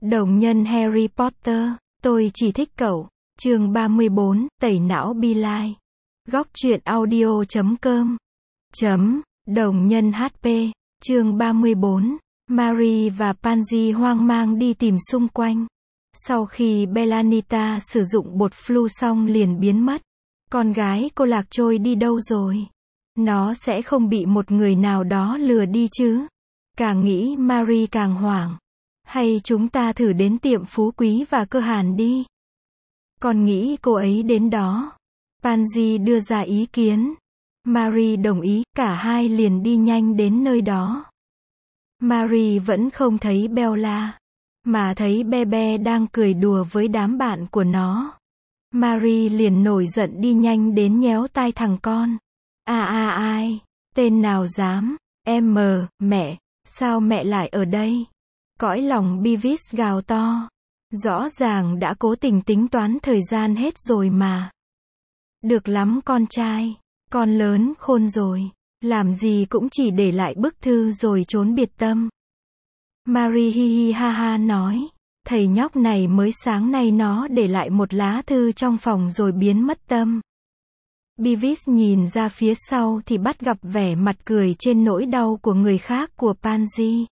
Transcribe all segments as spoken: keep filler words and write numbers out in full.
Đồng nhân Harry Potter, tôi chỉ thích cậu. Chương ba mươi bốn, tẩy não Be Like. Góc truyện audio chấm com. Chấm, đồng nhân hát pê. Chương ba mươi bốn. Mary và Pansy hoang mang đi tìm xung quanh. Sau khi Bellanita sử dụng bột flu xong liền biến mất. Con gái cô lạc trôi đi đâu rồi? Nó sẽ không bị một người nào đó lừa đi chứ? Càng nghĩ Mary càng hoảng. Hay chúng ta thử đến tiệm phú quý và cơ hàn đi? Con nghĩ cô ấy đến đó. Pansy đưa ra ý kiến. Mary đồng ý, cả hai liền đi nhanh đến nơi đó. Mary vẫn không thấy Bella, mà thấy Bebe đang cười đùa với đám bạn của nó. Mary liền nổi giận đi nhanh đến nhéo tai thằng con. À à ai, tên nào dám, em mờ, mẹ, sao mẹ lại ở đây? Cõi lòng Beavis gào to. Rõ ràng đã cố tình tính toán thời gian hết rồi mà. Được lắm con trai, con lớn khôn rồi, làm gì cũng chỉ để lại bức thư rồi trốn biệt tâm. Mary hi hi ha ha nói, thầy nhóc này mới sáng nay nó để lại một lá thư trong phòng rồi biến mất tâm. Beavis nhìn ra phía sau thì bắt gặp vẻ mặt cười trên nỗi đau của người khác của Pansy.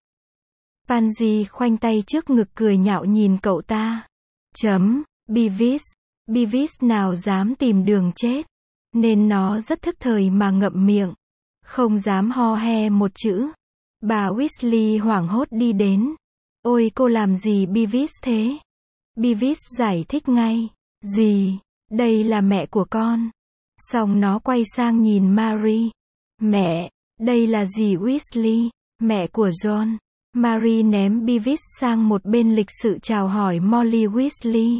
Pansy khoanh tay trước ngực cười nhạo nhìn cậu ta. Chấm, Beavis. Beavis nào dám tìm đường chết. Nên nó rất thức thời mà ngậm miệng. Không dám ho he một chữ. Bà Weasley hoảng hốt đi đến. Ôi cô làm gì Beavis thế? Beavis giải thích ngay. Gì? Đây là mẹ của con. Xong nó quay sang nhìn Mary. Mẹ, đây là dì Weasley, mẹ của John. Mary ném Beavis sang một bên lịch sự chào hỏi Molly Weasley.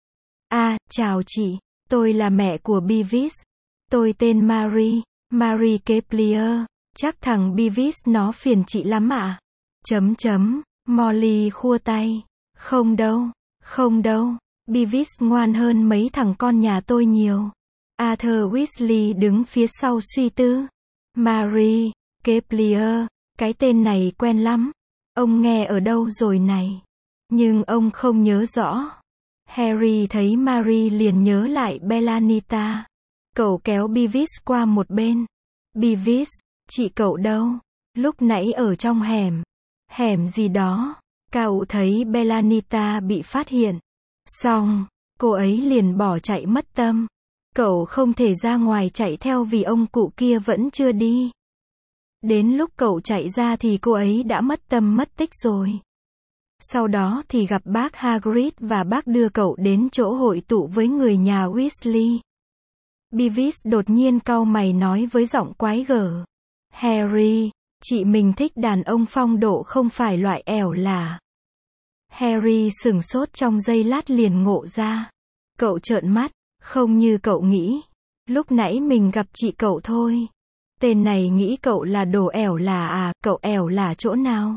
À, chào chị, tôi là mẹ của Beavis. Tôi tên Mary, Mary Kepler. Chắc thằng Beavis nó phiền chị lắm ạ. À? Chấm chấm, Molly khua tay. Không đâu, không đâu, Beavis ngoan hơn mấy thằng con nhà tôi nhiều. Arthur Weasley đứng phía sau suy tư. Mary Kepler, cái tên này quen lắm. Ông nghe ở đâu rồi này? Nhưng ông không nhớ rõ. Harry thấy Mary liền nhớ lại Bellanita. Cậu kéo Beavis qua một bên. Beavis, chị cậu đâu? Lúc nãy ở trong hẻm. Hẻm gì đó? Cậu thấy Bellanita bị phát hiện. Xong, cô ấy liền bỏ chạy mất tâm. Cậu không thể ra ngoài chạy theo vì ông cụ kia vẫn chưa đi. Đến lúc cậu chạy ra thì cô ấy đã mất tâm mất tích rồi. Sau đó thì gặp bác Hagrid và bác đưa cậu đến chỗ hội tụ với người nhà Weasley. Beavis đột nhiên cau mày nói với giọng quái gở. Harry, chị mình thích đàn ông phong độ không phải loại ẻo lả. Harry sửng sốt trong giây lát liền ngộ ra. Cậu trợn mắt, không như cậu nghĩ. Lúc nãy mình gặp chị cậu thôi. Tên này nghĩ cậu là đồ ẻo lả à, cậu ẻo lả chỗ nào?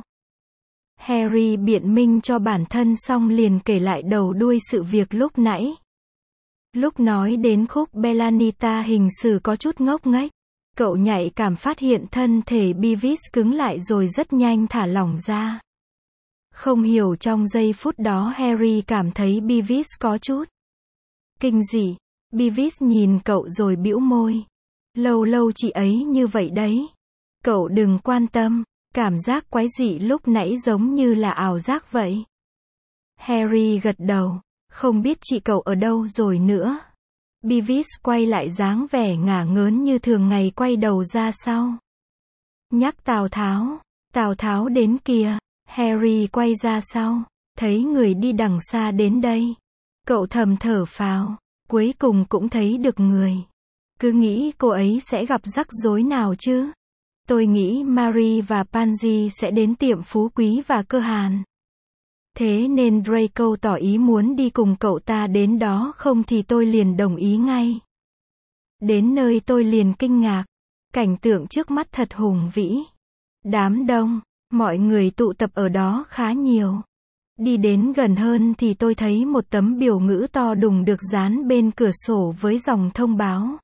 Harry biện minh cho bản thân xong liền kể lại đầu đuôi sự việc lúc nãy. Lúc nói đến khúc Bellanita hình xử có chút ngốc nghếch. Cậu nhạy cảm phát hiện thân thể Beavis cứng lại rồi rất nhanh thả lỏng ra. Không hiểu trong giây phút đó Harry cảm thấy Beavis có chút kinh dị. Beavis nhìn cậu rồi bĩu môi. Lâu lâu chị ấy như vậy đấy. Cậu đừng quan tâm, cảm giác quái dị lúc nãy giống như là ảo giác vậy. Harry gật đầu, không biết chị cậu ở đâu rồi nữa. Beavis quay lại dáng vẻ ngả ngớn như thường ngày quay đầu ra sau. Nhắc Tào Tháo, Tào Tháo đến kìa. Harry quay ra sau, thấy người đi đằng xa đến đây. Cậu thầm thở phào, cuối cùng cũng thấy được người. Cứ nghĩ cô ấy sẽ gặp rắc rối nào chứ. Tôi nghĩ Mary và Pansy sẽ đến tiệm phú quý và cơ hàn. Thế nên Draco tỏ ý muốn đi cùng cậu ta đến đó, không thì tôi liền đồng ý ngay. Đến nơi tôi liền kinh ngạc. Cảnh tượng trước mắt thật hùng vĩ. Đám đông, mọi người tụ tập ở đó khá nhiều. Đi đến gần hơn thì tôi thấy một tấm biểu ngữ to đùng được dán bên cửa sổ với dòng thông báo.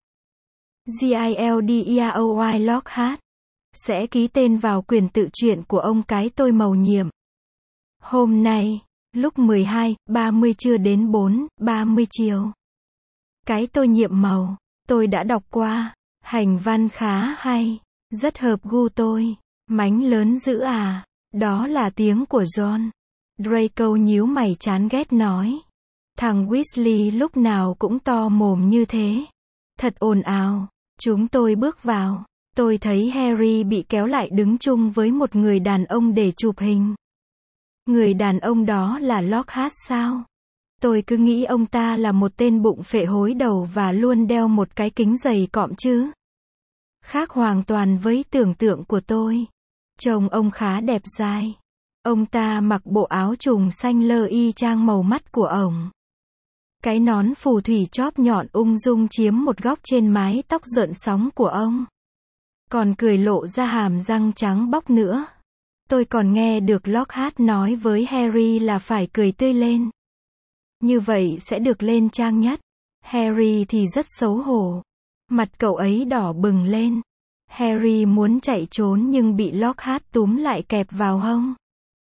Gilderoy Lockhart sẽ ký tên vào quyển tự truyện của ông cái tôi mầu nhiệm. Hôm nay, Lúc mười hai, ba mươi trưa đến bốn, ba mươi chiều. Cái tôi nhiệm màu, tôi đã đọc qua. Hành văn khá hay. Rất hợp gu tôi. Mánh lớn dữ à. Đó là tiếng của John. Draco nhíu mày chán ghét nói. Thằng Weasley lúc nào cũng to mồm như thế. Thật ồn ào. Chúng tôi bước vào. Tôi thấy Harry bị kéo lại đứng chung với một người đàn ông để chụp hình. Người đàn ông đó là Lockhart sao? Tôi cứ nghĩ ông ta là một tên bụng phệ hối đầu và luôn đeo một cái kính dày cọm chứ. Khác hoàn toàn với tưởng tượng của tôi. Trông ông khá đẹp dai. Ông ta mặc bộ áo trùng xanh lơ y chang màu mắt của ổng. Cái nón phù thủy chóp nhọn ung dung chiếm một góc trên mái tóc rợn sóng của ông. Còn cười lộ ra hàm răng trắng bóc nữa. Tôi còn nghe được Lockhart nói với Harry là phải cười tươi lên. Như vậy sẽ được lên trang nhất. Harry thì rất xấu hổ. Mặt cậu ấy đỏ bừng lên. Harry muốn chạy trốn nhưng bị Lockhart túm lại kẹp vào hông.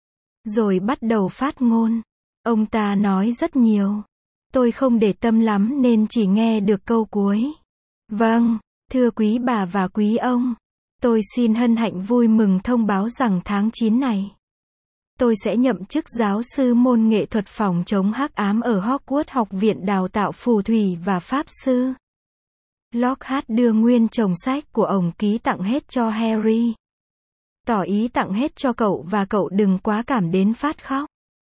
Rồi bắt đầu phát ngôn. Ông ta nói rất nhiều. Tôi không để tâm lắm nên chỉ nghe được câu cuối. Vâng, thưa quý bà và quý ông. Tôi xin hân hạnh vui mừng thông báo rằng tháng chín này, tôi sẽ nhậm chức giáo sư môn nghệ thuật phòng chống hắc ám ở Hogwarts Học viện Đào tạo Phù thủy và Pháp sư. Lockhart đưa nguyên chồng sách của ổng ký tặng hết cho Harry. Tỏ ý tặng hết cho cậu và cậu đừng quá cảm đến phát khóc.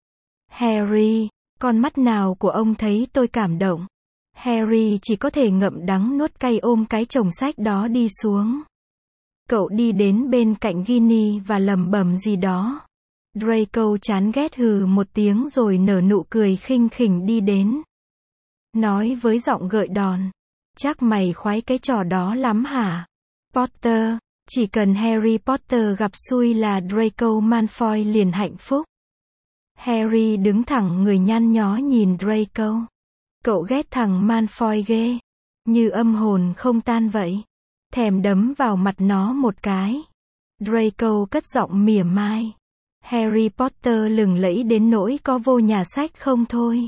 Harry, con mắt nào của ông thấy tôi cảm động? Harry chỉ có thể ngậm đắng nuốt cay ôm cái chồng sách đó đi xuống. Cậu đi đến bên cạnh Ginny và lẩm bẩm gì đó. Draco chán ghét hừ một tiếng rồi nở nụ cười khinh khỉnh đi đến. Nói với giọng gợi đòn. Chắc mày khoái cái trò đó lắm hả? Potter, chỉ cần Harry Potter gặp xui là Draco Malfoy liền hạnh phúc. Harry đứng thẳng người nhăn nhó nhìn Draco. Cậu ghét thằng Malfoy ghê. Như âm hồn không tan vậy. Thèm đấm vào mặt nó một cái. Draco cất giọng mỉa mai. Harry Potter lừng lẫy đến nỗi có vô nhà sách không thôi.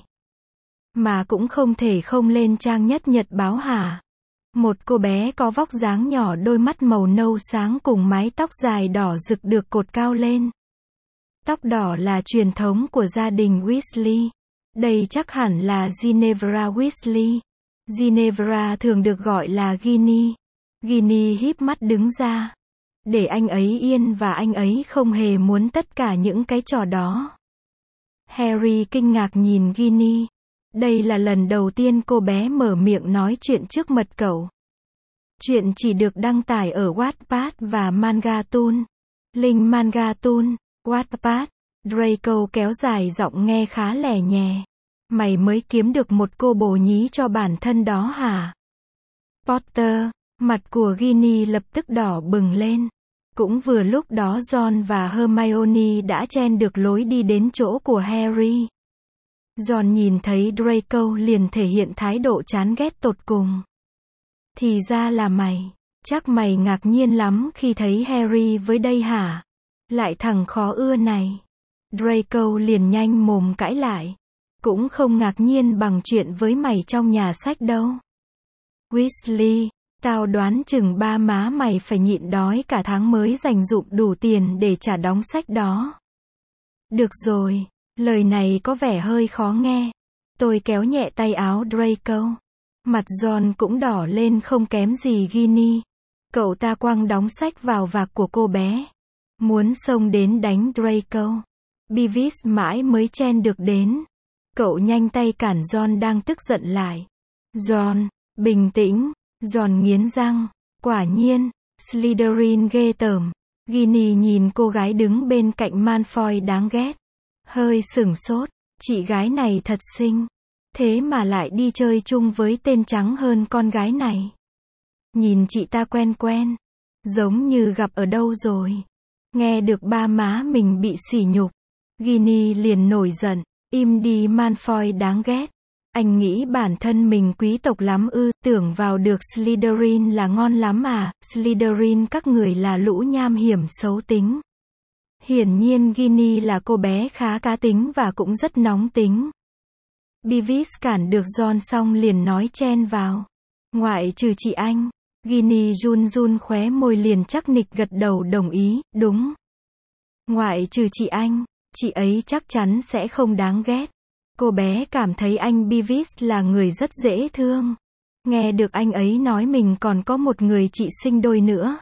Mà cũng không thể không lên trang nhất nhật báo hả? Một cô bé có vóc dáng nhỏ đôi mắt màu nâu sáng cùng mái tóc dài đỏ rực được cột cao lên. Tóc đỏ là truyền thống của gia đình Weasley. Đây chắc hẳn là Ginevra Weasley. Ginevra thường được gọi là Ginny. Ginny híp mắt đứng ra. Để anh ấy yên và anh ấy không hề muốn tất cả những cái trò đó. Harry kinh ngạc nhìn Ginny. Đây là lần đầu tiên cô bé mở miệng nói chuyện trước mặt cậu. Chuyện chỉ được đăng tải ở Wattpad và Mangatoon. Link Mangatoon, Wattpad. Draco kéo dài giọng nghe khá lẻ nhẹ. Mày mới kiếm được một cô bồ nhí cho bản thân đó hả? Potter, mặt của Ginny lập tức đỏ bừng lên. Cũng vừa lúc đó Ron và Hermione đã chen được lối đi đến chỗ của Harry. Ron nhìn thấy Draco liền thể hiện thái độ chán ghét tột cùng. Thì ra là mày. Chắc mày ngạc nhiên lắm khi thấy Harry với đây hả? Lại thằng khó ưa này. Draco liền nhanh mồm cãi lại. Cũng không ngạc nhiên bằng chuyện với mày trong nhà sách đâu. Weasley, tao đoán chừng ba má mày phải nhịn đói cả tháng mới dành dụm đủ tiền để trả đóng sách đó. Được rồi, lời này có vẻ hơi khó nghe. Tôi kéo nhẹ tay áo Draco. Mặt Ron cũng đỏ lên không kém gì Ginny. Cậu ta quăng đóng sách vào vạc của cô bé. Muốn xông đến đánh Draco. Beavis mãi mới chen được đến. Cậu nhanh tay cản Ron đang tức giận lại. Ron, bình tĩnh. Ron nghiến răng. Quả nhiên, Slytherin ghê tởm. Ginny nhìn cô gái đứng bên cạnh Malfoy đáng ghét. Hơi sửng sốt. Chị gái này thật xinh. Thế mà lại đi chơi chung với tên trắng hơn con gái này. Nhìn chị ta quen quen. Giống như gặp ở đâu rồi. Nghe được ba má mình bị sỉ nhục. Ginny liền nổi giận. Im đi Malfoy đáng ghét. Anh nghĩ bản thân mình quý tộc lắm ư, tưởng vào được Slytherin là ngon lắm à, Slytherin các người là lũ nham hiểm xấu tính. Hiển nhiên Ginny là cô bé khá cá tính và cũng rất nóng tính. Beavis cản được John xong liền nói chen vào. Ngoại trừ chị anh. Ginny run run khóe môi liền chắc nịch gật đầu đồng ý, đúng. Ngoại trừ chị anh, chị ấy chắc chắn sẽ không đáng ghét. Cô bé cảm thấy anh Beavis là người rất dễ thương. Nghe được anh ấy nói mình còn có một người chị sinh đôi nữa.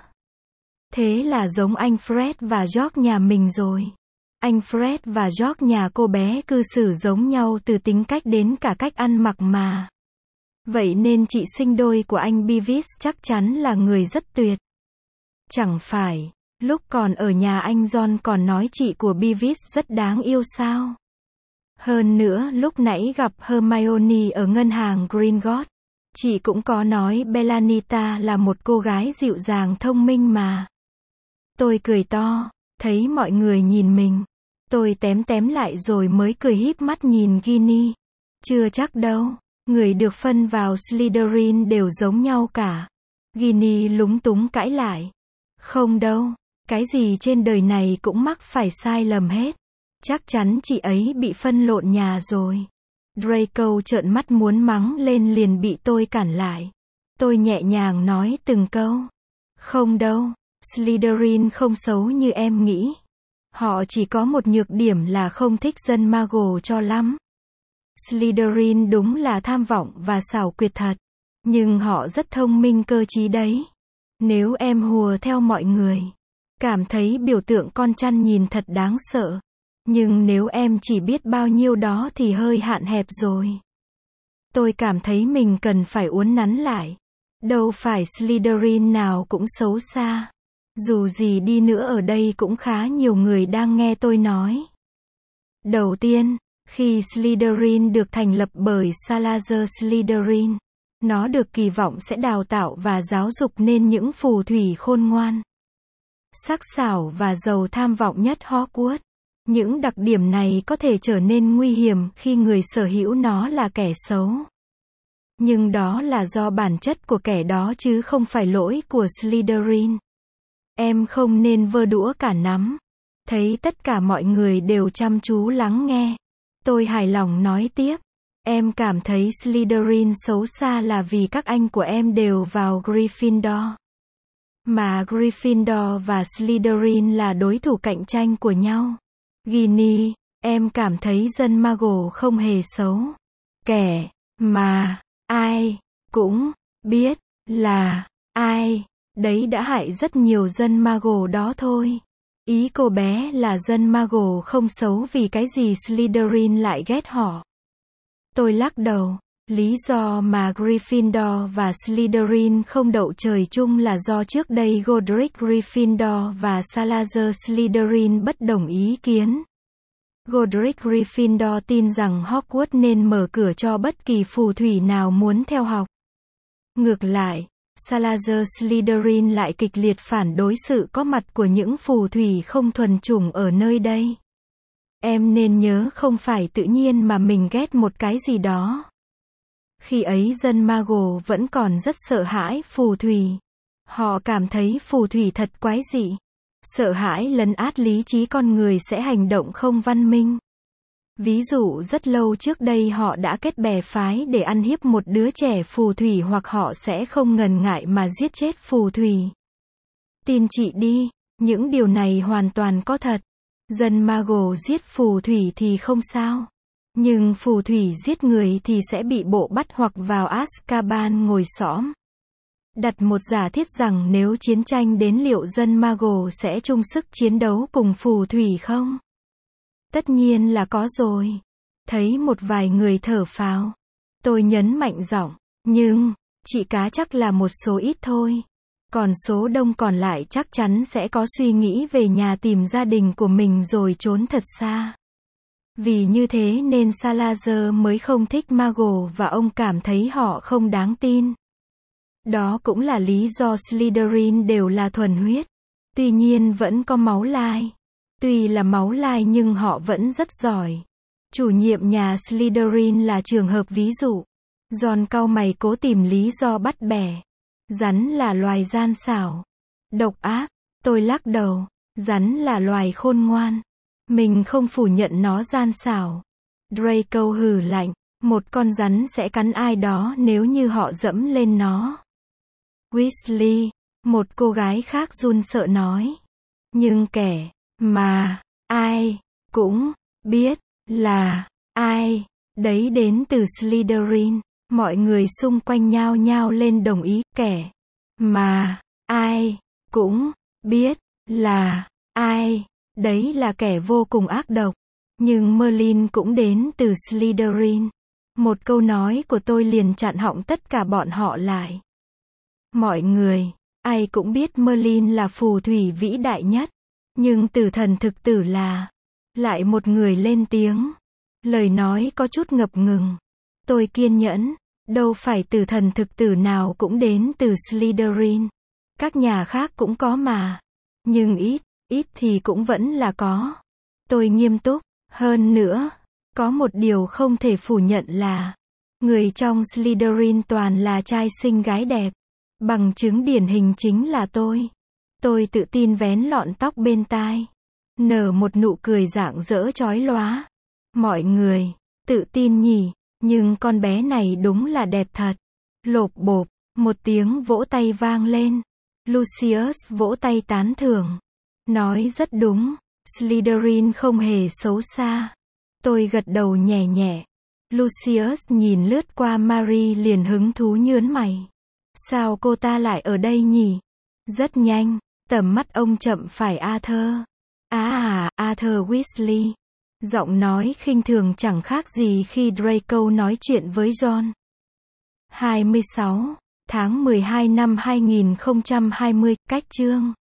Thế là giống anh Fred và George nhà mình rồi. Anh Fred và George nhà cô bé cư xử giống nhau từ tính cách đến cả cách ăn mặc mà. Vậy nên chị sinh đôi của anh Beavis chắc chắn là người rất tuyệt. Chẳng phải, lúc còn ở nhà anh John còn nói chị của Beavis rất đáng yêu sao? Hơn nữa lúc nãy gặp Hermione ở ngân hàng Gringotts, chị cũng có nói Bellatrix là một cô gái dịu dàng thông minh mà. Tôi cười to, thấy mọi người nhìn mình. Tôi tém tém lại rồi mới cười híp mắt nhìn Ginny. Chưa chắc đâu, người được phân vào Slytherin đều giống nhau cả. Ginny lúng túng cãi lại. Không đâu, cái gì trên đời này cũng mắc phải sai lầm hết. Chắc chắn chị ấy bị phân lộn nhà rồi. Draco trợn mắt muốn mắng lên liền bị tôi cản lại. Tôi nhẹ nhàng nói từng câu. Không đâu, Slytherin không xấu như em nghĩ. Họ chỉ có một nhược điểm là không thích dân Muggle cho lắm. Slytherin đúng là tham vọng và xảo quyệt thật. Nhưng họ rất thông minh cơ trí đấy. Nếu em hùa theo mọi người, cảm thấy biểu tượng con chăn nhìn thật đáng sợ. Nhưng nếu em chỉ biết bao nhiêu đó thì hơi hạn hẹp rồi. Tôi cảm thấy mình cần phải uốn nắn lại. Đâu phải Slytherin nào cũng xấu xa. Dù gì đi nữa ở đây cũng khá nhiều người đang nghe tôi nói. Đầu tiên, khi Slytherin được thành lập bởi Salazar Slytherin, nó được kỳ vọng sẽ đào tạo và giáo dục nên những phù thủy khôn ngoan, sắc sảo và giàu tham vọng nhất Hogwarts. Những đặc điểm này có thể trở nên nguy hiểm khi người sở hữu nó là kẻ xấu. Nhưng đó là do bản chất của kẻ đó chứ không phải lỗi của Slytherin. Em không nên vơ đũa cả nắm. Thấy tất cả mọi người đều chăm chú lắng nghe. Tôi hài lòng nói tiếp. Em cảm thấy Slytherin xấu xa là vì các anh của em đều vào Gryffindor. Mà Gryffindor và Slytherin là đối thủ cạnh tranh của nhau. Ginny, em cảm thấy dân Muggle không hề xấu. Kẻ mà ai cũng biết là ai đấy đã hại rất nhiều dân Muggle đó thôi. Ý cô bé là dân Muggle không xấu vì cái gì Slytherin lại ghét họ. Tôi lắc đầu. Lý do mà Gryffindor và Slytherin không đậu trời chung là do trước đây Godric Gryffindor và Salazar Slytherin bất đồng ý kiến. Godric Gryffindor tin rằng Hogwarts nên mở cửa cho bất kỳ phù thủy nào muốn theo học. Ngược lại, Salazar Slytherin lại kịch liệt phản đối sự có mặt của những phù thủy không thuần chủng ở nơi đây. Em nên nhớ không phải tự nhiên mà mình ghét một cái gì đó. Khi ấy dân Muggle vẫn còn rất sợ hãi phù thủy. Họ cảm thấy phù thủy thật quái dị. Sợ hãi lấn át lý trí con người sẽ hành động không văn minh. Ví dụ rất lâu trước đây họ đã kết bè phái để ăn hiếp một đứa trẻ phù thủy hoặc họ sẽ không ngần ngại mà giết chết phù thủy. Tin chị đi, những điều này hoàn toàn có thật. Dân Muggle giết phù thủy thì không sao. Nhưng phù thủy giết người thì sẽ bị bộ bắt hoặc vào Azkaban ngồi xõm. Đặt một giả thiết rằng nếu chiến tranh đến liệu dân Muggle sẽ chung sức chiến đấu cùng phù thủy không? Tất nhiên là có rồi. Thấy một vài người thở phào. Tôi nhấn mạnh giọng. Nhưng, chị cá chắc là một số ít thôi. Còn số đông còn lại chắc chắn sẽ có suy nghĩ về nhà tìm gia đình của mình rồi trốn thật xa. Vì như thế nên Salazar mới không thích Muggle và ông cảm thấy họ không đáng tin. Đó cũng là lý do Slytherin đều là thuần huyết. Tuy nhiên vẫn có máu lai. Tuy là máu lai nhưng họ vẫn rất giỏi. Chủ nhiệm nhà Slytherin là trường hợp ví dụ. John cau mày cố tìm lý do bắt bẻ. Rắn là loài gian xảo, độc ác. Tôi lắc đầu. Rắn là loài khôn ngoan. Mình không phủ nhận nó gian xảo. Draco hừ lạnh. Một con rắn sẽ cắn ai đó nếu như họ dẫm lên nó. Weasley, một cô gái khác run sợ nói. Nhưng kẻ mà ai cũng biết là ai đấy đến từ Slytherin. Mọi người xung quanh nhao nhao lên đồng ý. Kẻ mà ai cũng biết là ai đấy là kẻ vô cùng ác độc. Nhưng Merlin cũng đến từ Slytherin. Một câu nói của tôi liền chặn họng tất cả bọn họ lại. Mọi người, ai cũng biết Merlin là phù thủy vĩ đại nhất. Nhưng tử thần thực tử là... Lại một người lên tiếng. Lời nói có chút ngập ngừng. Tôi kiên nhẫn. Đâu phải tử thần thực tử nào cũng đến từ Slytherin. Các nhà khác cũng có mà. Nhưng ít, ít thì cũng vẫn là có. Tôi nghiêm túc. Hơn nữa, có một điều không thể phủ nhận là người trong Slytherin toàn là trai xinh gái đẹp. Bằng chứng điển hình chính là tôi. Tôi tự tin vén lọn tóc bên tai. Nở một nụ cười rạng rỡ chói lóa. Mọi người, tự tin nhỉ, nhưng con bé này đúng là đẹp thật. Lộp bộp, một tiếng vỗ tay vang lên. Lucius vỗ tay tán thưởng. Nói rất đúng, Slytherin không hề xấu xa. Tôi gật đầu nhẹ nhẹ. Lucius nhìn lướt qua Mary liền hứng thú nhớn mày. Sao cô ta lại ở đây nhỉ? Rất nhanh, tầm mắt ông chậm phải Arthur. À à, Arthur Weasley. Giọng nói khinh thường chẳng khác gì khi Draco nói chuyện với John. hai mươi sáu tháng mười hai năm hai nghìn không trăm hai mươi, cách chương